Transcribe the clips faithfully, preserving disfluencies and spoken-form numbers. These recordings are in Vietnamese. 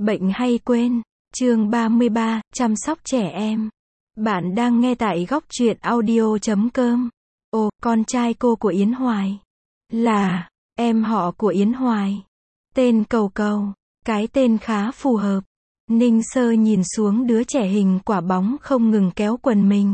Bệnh hay quên. Chương ba mươi ba, chăm sóc trẻ em. Bạn đang nghe tại góc truyện audio chấm com. Ồ, con trai cô của Yến Hoài. Là, em họ của Yến Hoài. Tên Cầu Cầu. Cái tên khá phù hợp. Ninh Sơ nhìn xuống đứa trẻ hình quả bóng không ngừng kéo quần mình.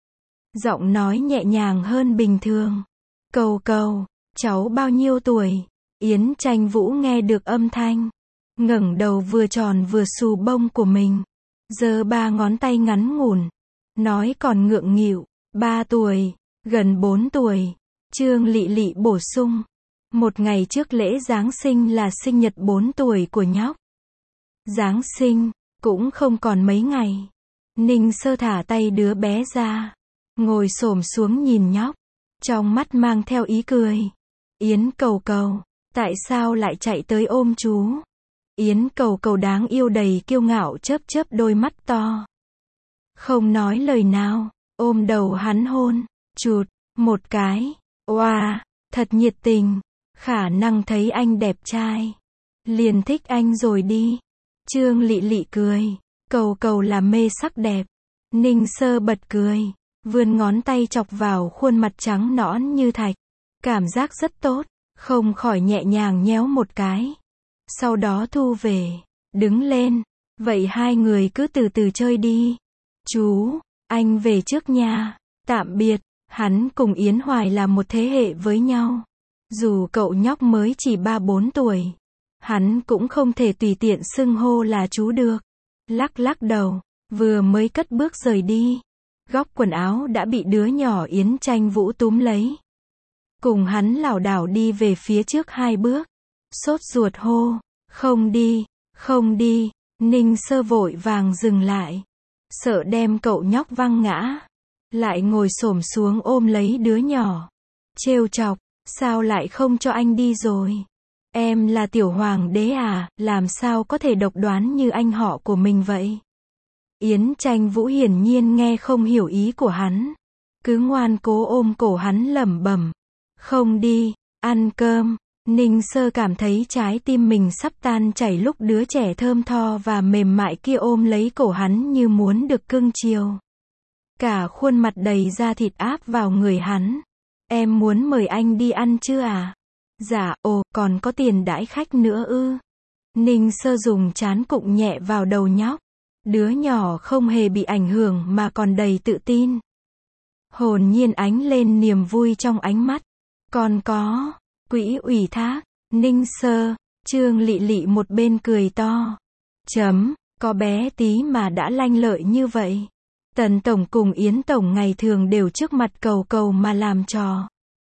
Giọng nói nhẹ nhàng hơn bình thường. Cầu Cầu, cháu bao nhiêu tuổi? Yến Tranh Vũ nghe được âm thanh. Ngẩng đầu vừa tròn vừa xù bông của mình. Giơ ba ngón tay ngắn ngủn. Nói còn ngượng nghịu. Ba tuổi. Gần bốn tuổi. Trương Lị Lị bổ sung. Một ngày trước lễ Giáng sinh là sinh nhật bốn tuổi của nhóc. Giáng sinh, cũng không còn mấy ngày. Ninh Sơ thả tay đứa bé ra. Ngồi xổm xuống nhìn nhóc. Trong mắt mang theo ý cười. Yến Cầu Cầu, tại sao lại chạy tới ôm chú? Yến Cầu Cầu đáng yêu đầy kiêu ngạo chớp chớp đôi mắt to. Không nói lời nào, ôm đầu hắn hôn, chụt, một cái. Oa, thật nhiệt tình. Khả năng thấy anh đẹp trai. Liền thích anh rồi đi. Trương Lị Lị cười. Cầu Cầu là mê sắc đẹp. Ninh Sơ bật cười. Vươn ngón tay chọc vào khuôn mặt trắng nõn như thạch. Cảm giác rất tốt. Không khỏi nhẹ nhàng nhéo một cái. Sau đó thu về. Đứng lên. Vậy hai người cứ từ từ chơi đi. Chú, anh về trước nha. Tạm biệt. Hắn cùng Yến Hoài là một thế hệ với nhau. Dù cậu nhóc mới chỉ ba bốn tuổi. Hắn cũng không thể tùy tiện xưng hô là chú được. Lắc lắc đầu. Vừa mới cất bước rời đi. Góc quần áo đã bị đứa nhỏ Yến Tranh Vũ túm lấy. Cùng hắn lảo đảo đi về phía trước hai bước. Sốt ruột hô. Không đi, không đi. Ninh Sơ vội vàng dừng lại. Sợ đem cậu nhóc văng ngã. Lại ngồi xổm xuống ôm lấy đứa nhỏ. Trêu chọc. Sao lại không cho anh đi rồi? Em là tiểu hoàng đế à, làm sao có thể độc đoán như anh họ của mình vậy? Yến Tranh Vũ hiển nhiên nghe không hiểu ý của hắn. Cứ ngoan cố ôm cổ hắn lẩm bẩm. Không đi, ăn cơm. Ninh Sơ cảm thấy trái tim mình sắp tan chảy lúc đứa trẻ thơm tho và mềm mại kia ôm lấy cổ hắn như muốn được cưng chiều. Cả khuôn mặt đầy da thịt áp vào người hắn. Em muốn mời anh đi ăn chưa à? Dạ, ồ, còn có tiền đãi khách nữa ư? Ninh Sơ dùng trán cụng nhẹ vào đầu nhóc. Đứa nhỏ không hề bị ảnh hưởng mà còn đầy tự tin. Hồn nhiên ánh lên niềm vui trong ánh mắt. Còn có, quỹ ủy thác, Ninh Sơ, Trương Lị Lị một bên cười to. Chấm, có bé tí mà đã lanh lợi như vậy. Tần Tổng cùng Yến Tổng ngày thường đều trước mặt Cầu Cầu mà làm trò.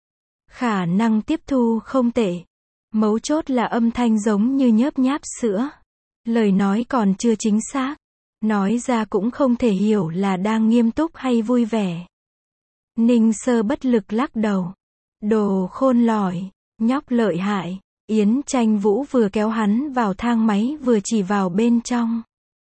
Khả năng tiếp thu không tệ. Mấu chốt là âm thanh giống như nhớp nháp sữa. Lời nói còn chưa chính xác. Nói ra cũng không thể hiểu là đang nghiêm túc hay vui vẻ. Ninh Sơ bất lực lắc đầu. Đồ khôn lỏi, nhóc lợi hại. Yến Tranh Vũ vừa kéo hắn vào thang máy vừa chỉ vào bên trong.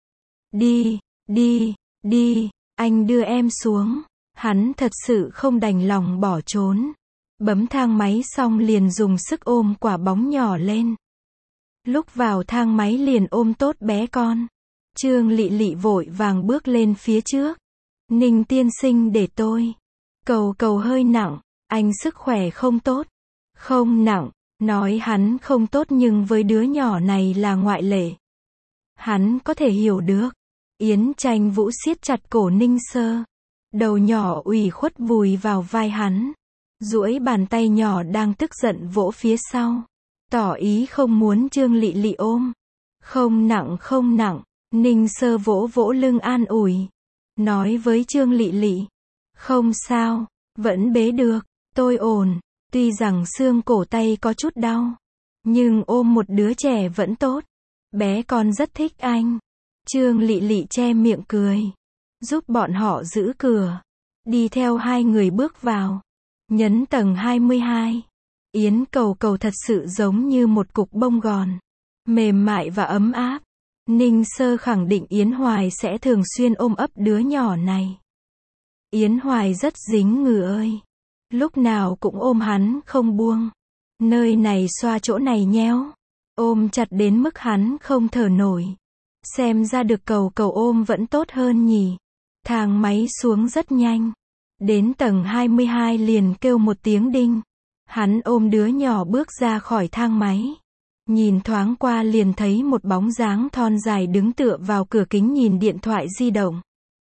Đi, đi, đi, anh đưa em xuống. Hắn thật sự không đành lòng bỏ trốn. Bấm thang máy xong liền dùng sức ôm quả bóng nhỏ lên. Lúc vào thang máy liền ôm tốt bé con. Trương Lị Lị vội vàng bước lên phía trước. Ninh tiên sinh để tôi. Cầu Cầu hơi nặng. Anh sức khỏe không tốt. Không nặng. Nói hắn không tốt nhưng với đứa nhỏ này là ngoại lệ. Hắn có thể hiểu được. Yến Tranh Vũ siết chặt cổ Ninh Sơ. Đầu nhỏ ủy khuất vùi vào vai hắn. Duỗi bàn tay nhỏ đang tức giận vỗ phía sau. Tỏ ý không muốn Trương Lị Lị ôm. Không nặng không nặng. Ninh Sơ vỗ vỗ lưng an ủi. Nói với Trương Lị Lị. Không sao, vẫn bế được, tôi ổn. Tuy rằng xương cổ tay có chút đau. Nhưng ôm một đứa trẻ vẫn tốt. Bé con rất thích anh. Trương Lị Lị che miệng cười. Giúp bọn họ giữ cửa. Đi theo hai người bước vào. Nhấn tầng hai mươi hai. Yến Cầu Cầu thật sự giống như một cục bông gòn. Mềm mại và ấm áp. Ninh Sơ khẳng định Yến Hoài sẽ thường xuyên ôm ấp đứa nhỏ này. Yến Hoài rất dính người ơi. Lúc nào cũng ôm hắn không buông. Nơi này xoa chỗ này nhéo. Ôm chặt đến mức hắn không thở nổi. Xem ra được cầu cầu ôm vẫn tốt hơn nhỉ. Thang máy xuống rất nhanh. Đến tầng hai mươi hai liền kêu một tiếng đinh. Hắn ôm đứa nhỏ bước ra khỏi thang máy. Nhìn thoáng qua liền thấy một bóng dáng thon dài đứng tựa vào cửa kính nhìn điện thoại di động.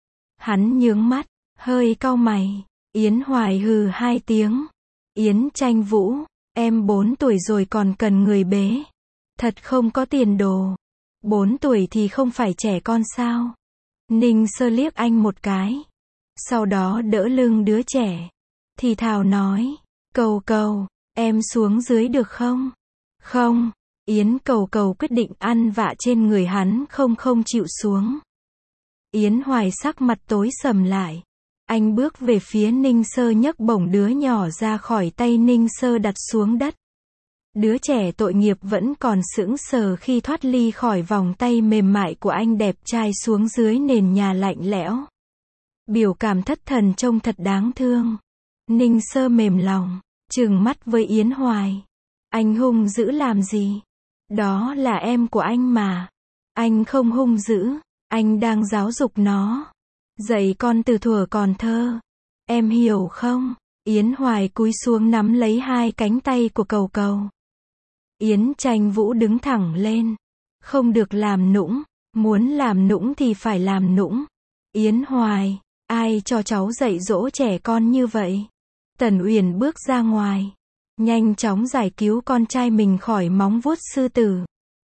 Hắn nhướng mắt, hơi cau mày. Yến Hoài hừ hai tiếng. Yến Tranh Vũ, em bốn tuổi rồi còn cần người bế. Thật không có tiền đồ. Bốn tuổi thì không phải trẻ con sao? Ninh Sơ liếc anh một cái. Sau đó đỡ lưng đứa trẻ. Thì thào nói, cầu cầu, em xuống dưới được không? Không, Yến cầu cầu quyết định ăn vạ trên người hắn không không chịu xuống. Yến Hoài sắc mặt tối sầm lại. Anh bước về phía Ninh Sơ nhấc bổng đứa nhỏ ra khỏi tay Ninh Sơ đặt xuống đất. Đứa trẻ tội nghiệp vẫn còn sững sờ khi thoát ly khỏi vòng tay mềm mại của anh đẹp trai xuống dưới nền nhà lạnh lẽo. Biểu cảm thất thần trông thật đáng thương. Ninh Sơ mềm lòng, trừng mắt với Yến Hoài. Anh hung dữ làm gì? Đó là em của anh mà. Anh không hung dữ, anh đang giáo dục nó. Dạy con từ thuở còn thơ. Em hiểu không? Yến Hoài cúi xuống nắm lấy hai cánh tay của cầu cầu. Yến Tranh Vũ đứng thẳng lên. Không được làm nũng, muốn làm nũng thì phải làm nũng. Yến Hoài, ai cho cháu dạy dỗ trẻ con như vậy? Tần Uyển bước ra ngoài, nhanh chóng giải cứu con trai mình khỏi móng vuốt sư tử.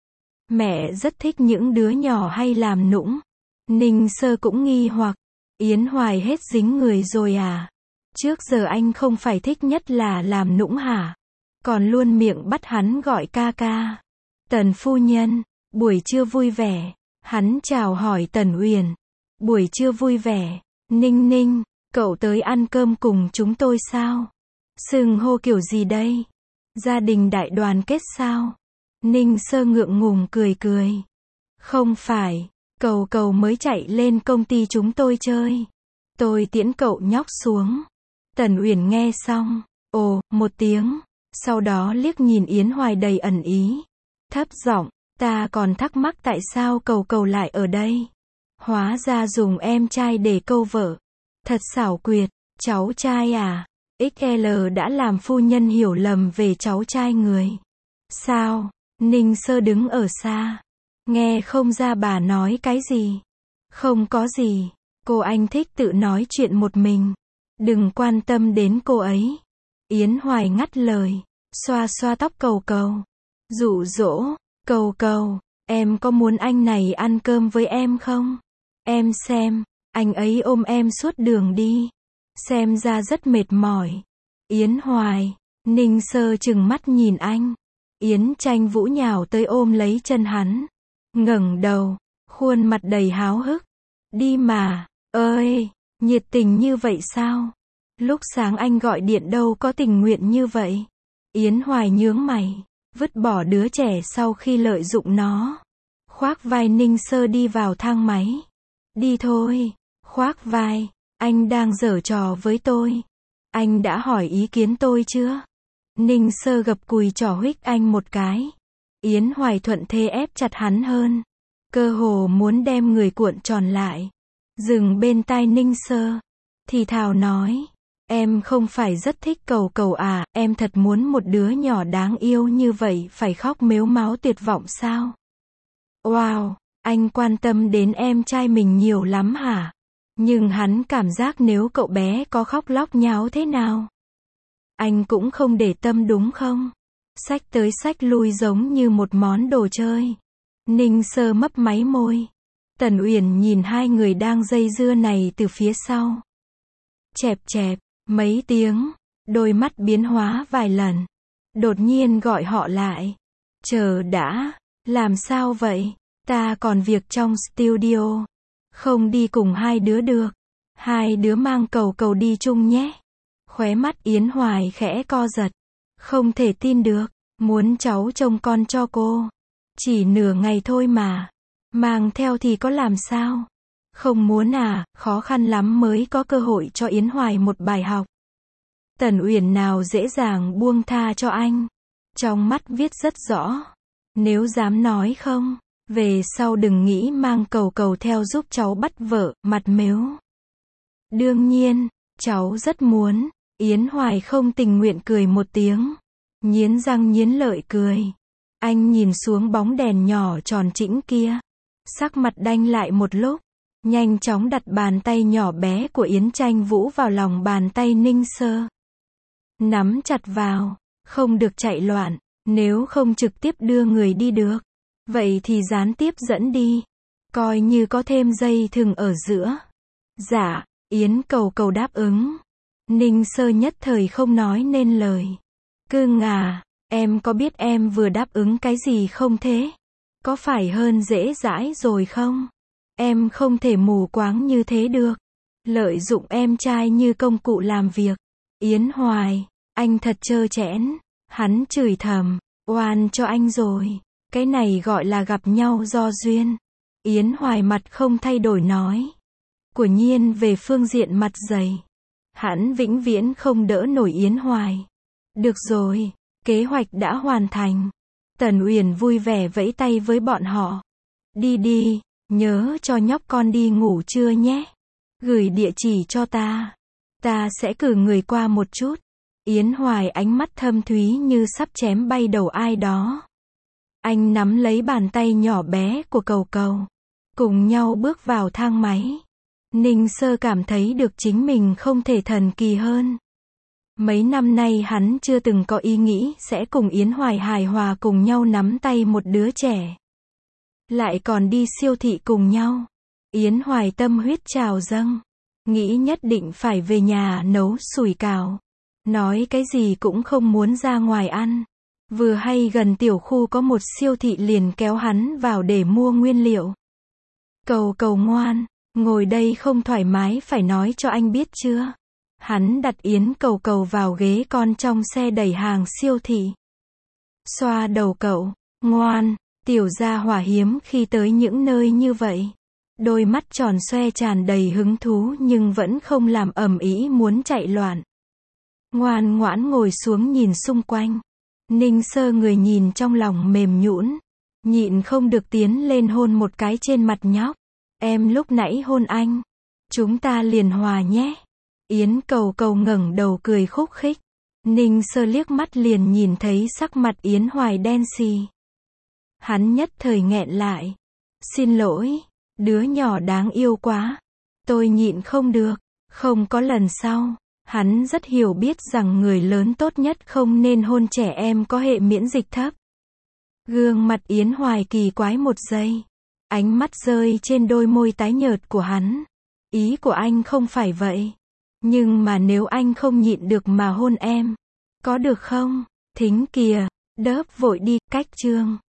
Mẹ rất thích những đứa nhỏ hay làm nũng. Ninh Sơ cũng nghi hoặc, Yến Hoài hết dính người rồi à? Trước giờ anh không phải thích nhất là làm nũng hả? Còn luôn miệng bắt hắn gọi ca ca. Tần phu nhân, buổi trưa vui vẻ. Hắn chào hỏi Tần Uyển. Buổi trưa vui vẻ. Ninh Ninh, cậu tới ăn cơm cùng chúng tôi sao? Xưng hô kiểu gì đây? Gia đình đại đoàn kết sao? Ninh Sơ ngượng ngùng cười cười. Không phải, cầu cầu mới chạy lên công ty chúng tôi chơi. Tôi tiễn cậu nhóc xuống. Tần Uyển nghe xong, ồ, một tiếng. Sau đó liếc nhìn Yến Hoài đầy ẩn ý. Thấp giọng, ta còn thắc mắc tại sao cầu cầu lại ở đây. Hóa ra dùng em trai để câu vợ. Thật xảo quyệt, cháu trai à? ích lờ đã làm phu nhân hiểu lầm về cháu trai người. Sao? Ninh Sơ đứng ở xa. Nghe không ra bà nói cái gì. Không có gì. Cô anh thích tự nói chuyện một mình. Đừng quan tâm đến cô ấy. Yến Hoài ngắt lời. Xoa xoa tóc cầu cầu. Dụ dỗ. Cầu cầu, em có muốn anh này ăn cơm với em không? Em xem, anh ấy ôm em suốt đường đi. Xem ra rất mệt mỏi. Yến Hoài, Ninh Sơ trừng mắt nhìn anh. Yến Tranh Vũ nhào tới ôm lấy chân hắn. Ngẩng đầu, khuôn mặt đầy háo hức. Đi mà, ơi, nhiệt tình như vậy sao? Lúc sáng anh gọi điện đâu có tình nguyện như vậy. Yến Hoài nhướng mày, vứt bỏ đứa trẻ sau khi lợi dụng nó. Khoác vai Ninh Sơ đi vào thang máy. Đi thôi, khoác vai, anh đang giở trò với tôi. Anh đã hỏi ý kiến tôi chưa? Ninh Sơ gập cùi trỏ huých anh một cái. Yến Hoài thuận thế ép chặt hắn hơn. Cơ hồ muốn đem người cuộn tròn lại. Dừng bên tai Ninh Sơ. Thì thào nói. Em không phải rất thích cầu cầu à, em thật muốn một đứa nhỏ đáng yêu như vậy phải khóc mếu máo tuyệt vọng sao? Wow, anh quan tâm đến em trai mình nhiều lắm hả? Nhưng hắn cảm giác nếu cậu bé có khóc lóc nháo thế nào? Anh cũng không để tâm đúng không? Xách tới xách lui giống như một món đồ chơi. Ninh Sơ mấp máy môi. Tần Uyển nhìn hai người đang dây dưa này từ phía sau. Chẹp chẹp. Mấy tiếng, đôi mắt biến hóa vài lần. Đột nhiên gọi họ lại. Chờ đã, làm sao vậy? Ta còn việc trong studio. Không đi cùng hai đứa được. Hai đứa mang cầu cầu đi chung nhé. Khóe mắt Yến Hoài khẽ co giật. Không thể tin được, muốn cháu trông con cho cô. Chỉ nửa ngày thôi mà. Mang theo thì có làm sao? Không muốn à, khó khăn lắm mới có cơ hội cho Yến Hoài một bài học. Tần Uyển nào dễ dàng buông tha cho anh. Trong mắt viết rất rõ. Nếu dám nói không, Về sau đừng nghĩ mang Cầu Cầu theo giúp cháu bắt vợ, mặt mếu. Đương nhiên, cháu rất muốn. Yến Hoài không tình nguyện cười một tiếng. Nghiến răng nghiến lợi cười. Anh nhìn xuống bóng đèn nhỏ tròn trĩnh kia. Sắc mặt đanh lại một lúc. Nhanh chóng đặt bàn tay nhỏ bé của Yến Tranh Vũ vào lòng bàn tay Ninh Sơ. Nắm chặt vào. Không được chạy loạn. Nếu không trực tiếp đưa người đi được. Vậy thì gián tiếp dẫn đi. Coi như có thêm dây thừng ở giữa. Dạ, Yến Cầu Cầu đáp ứng. Ninh Sơ nhất thời không nói nên lời. Cưng à, em có biết em vừa đáp ứng cái gì không thế? Có phải hơn dễ dãi rồi không? Em không thể mù quáng như thế được. Lợi dụng em trai như công cụ làm việc. Yến Hoài, anh thật trơ trẽn. Hắn chửi thầm, oan cho anh rồi. Cái này gọi là gặp nhau do duyên. Yến Hoài mặt không thay đổi nói. Của nhiên về phương diện mặt dày. Hắn vĩnh viễn không đỡ nổi Yến Hoài. Được rồi, kế hoạch đã hoàn thành. Tần Uyển vui vẻ vẫy tay với bọn họ. Đi đi, nhớ cho nhóc con đi ngủ trưa nhé. Gửi địa chỉ cho ta. Ta sẽ cử người qua một chút. Yến Hoài ánh mắt thâm thúy như sắp chém bay đầu ai đó. Anh nắm lấy bàn tay nhỏ bé của Cầu Cầu. Cùng nhau bước vào thang máy. Ninh Sơ cảm thấy được chính mình không thể thần kỳ hơn. Mấy năm nay hắn chưa từng có ý nghĩ sẽ cùng Yến Hoài hài hòa cùng nhau nắm tay một đứa trẻ. Lại còn đi siêu thị cùng nhau. Yến Hoài tâm huyết trào dâng. Nghĩ nhất định phải về nhà nấu sủi cảo. Nói cái gì cũng không muốn ra ngoài ăn. Vừa hay gần tiểu khu có một siêu thị liền kéo hắn vào để mua nguyên liệu. Cầu Cầu ngoan, ngồi đây không thoải mái phải nói cho anh biết chưa? Hắn đặt Yến Cầu Cầu vào ghế con trong xe đẩy hàng siêu thị. Xoa đầu cậu, ngoan, tiểu gia hỏa hiếm khi tới những nơi như vậy. Đôi mắt tròn xoe tràn đầy hứng thú nhưng vẫn không làm ầm ĩ muốn chạy loạn. Ngoan ngoãn ngồi xuống nhìn xung quanh. Ninh Sơ người nhìn trong lòng mềm nhũn, nhịn không được tiến lên hôn một cái trên mặt nhóc. Em lúc nãy hôn anh, chúng ta liền hòa nhé. Yến Cầu Cầu ngẩng đầu cười khúc khích. Ninh Sơ liếc mắt liền nhìn thấy sắc mặt Yến Hoài đen xì. Hắn nhất thời nghẹn lại. Xin lỗi, đứa nhỏ đáng yêu quá. Tôi nhịn không được, không có lần sau. Hắn rất hiểu biết rằng người lớn tốt nhất không nên hôn trẻ em có hệ miễn dịch thấp. Gương mặt Yến Hoài kỳ quái một giây. Ánh mắt rơi trên đôi môi tái nhợt của hắn. Ý của anh không phải vậy. Nhưng mà nếu anh không nhịn được mà hôn em, có được không? Thính kìa, đớp vội đi, cách chương.